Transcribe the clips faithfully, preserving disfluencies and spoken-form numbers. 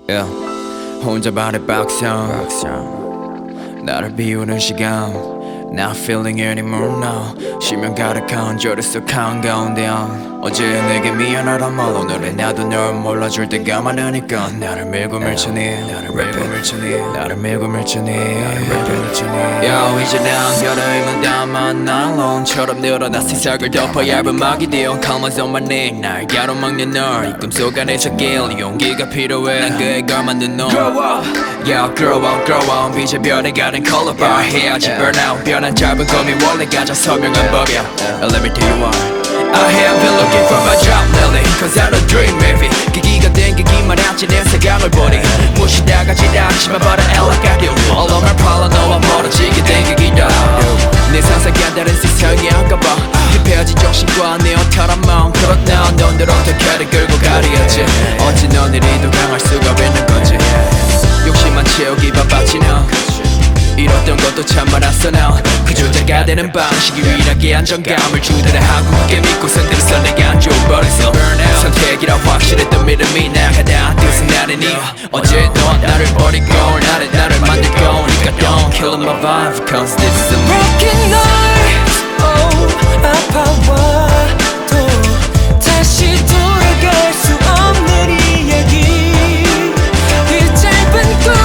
yeah. 혼자 발에 박상 나를 비우는 시간 Not feeling anymore now 쉬면 가득한 저리 속 한가운데 어제 내게 미안하단 말 오늘은 나도 널 몰라줄 때가 많으니까 나를 밀고 밀쳐니 나를 밀고 밀쳐니 나를 밀고 밀쳐니 나를 밀고 밀쳐니 Yo 이제 난 별의문 담아 난 론처럼 늘어나 세상을 덮어 얇은 막이 되어 Calm as on my name 날 가로막는 널 이 꿈속 안에 저길 용기가 필요해 난 그에 걸맞는 너 Grow up Yeah grow up grow up 이제 별에 가는 color bar 해야지 burnout 변한 짧은 꿈이 원래 가장 선명한 법이야 Let me tell you why I have been looking for my job lately Cause I don't dream maybe 기기가 땡기기만 하지 내 생각을 보니 무시다가 지나치면 but I like I do All of my problem 너와 멀어지게 땡기기다 내 상상과 다른 세상이 아까봐 힙해진 정신과 내 어털한 마음 그렇나 넌들 어떻게든 끌고 가려야지 어찌 넌 이리도 강할 수가 있는 거지 욕심만 채우기 바빴지 너 이뤘던 것도 참 많았어 now 그 조자가 되는 방식이 유일하게 안정감을 주더라 한국에 믿고 선들어서 내가 안 줘버렸어 선택이라 확실했던 믿음이 나가다 뜻은 나르니 어제 너 나를 버리고 나를 나를 만들고 니가 don't kill my vibe cause this is a me Broken nights oh 아파와도 다시 돌아갈 수 없는 이야기 그 짧은 꿈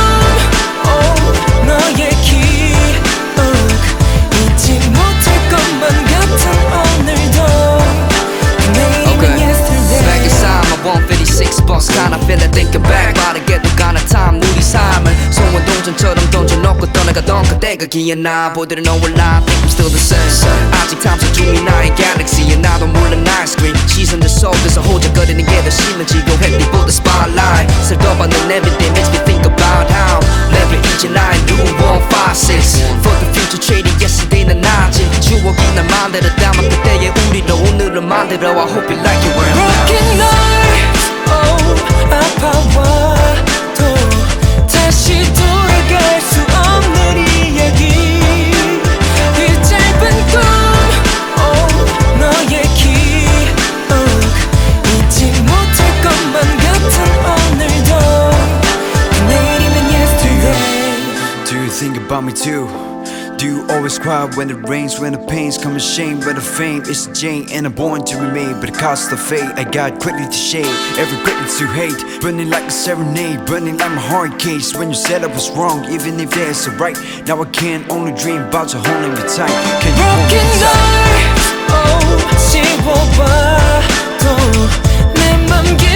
너의 기억 잊지 못할 것만 같은 오늘도 내일은 yesterday Back inside my one fifty-six bus kinda feeling thinking back 빠르게도 가는 time 우리 삶을 소원동전처럼 던져놓고 떠나가던 그때가 기억나 보들은 no lie think I'm still the same 아직 탐색 중인 나의 galaxy에 나도 몰라 night screen 시선들 속에서 호적거리는 게 더 심해지고 햇빛보다 spotlight 슬퍼받는 everyday makes me think about how never 이제 나의 new one five six For the future trading yesterday는 아직 추억이 날 만들어 담아 그때의 우리로 오늘을 만들어 I hope you like it where I'm at Broken nights oh 아파와도 다시 돌아갈 수 없는 이야기 그 짧은 꿈 oh 너의 기억 잊지 못할 것만 같은 오늘도 내일이면 yesterday Do you think about me too? Do you always cry when it rains, when the pains come in shame, when the fame is a chain and I'm born to remain, but the cost of fate I got quickly to shade, every greatness to hate, burning like a serenade, burning like my heart case. When you said I was wrong, even if there's a right, now I can only dream about you holding me tight. Can you hold me Broken tight? nights oh 지워봐도 내 맘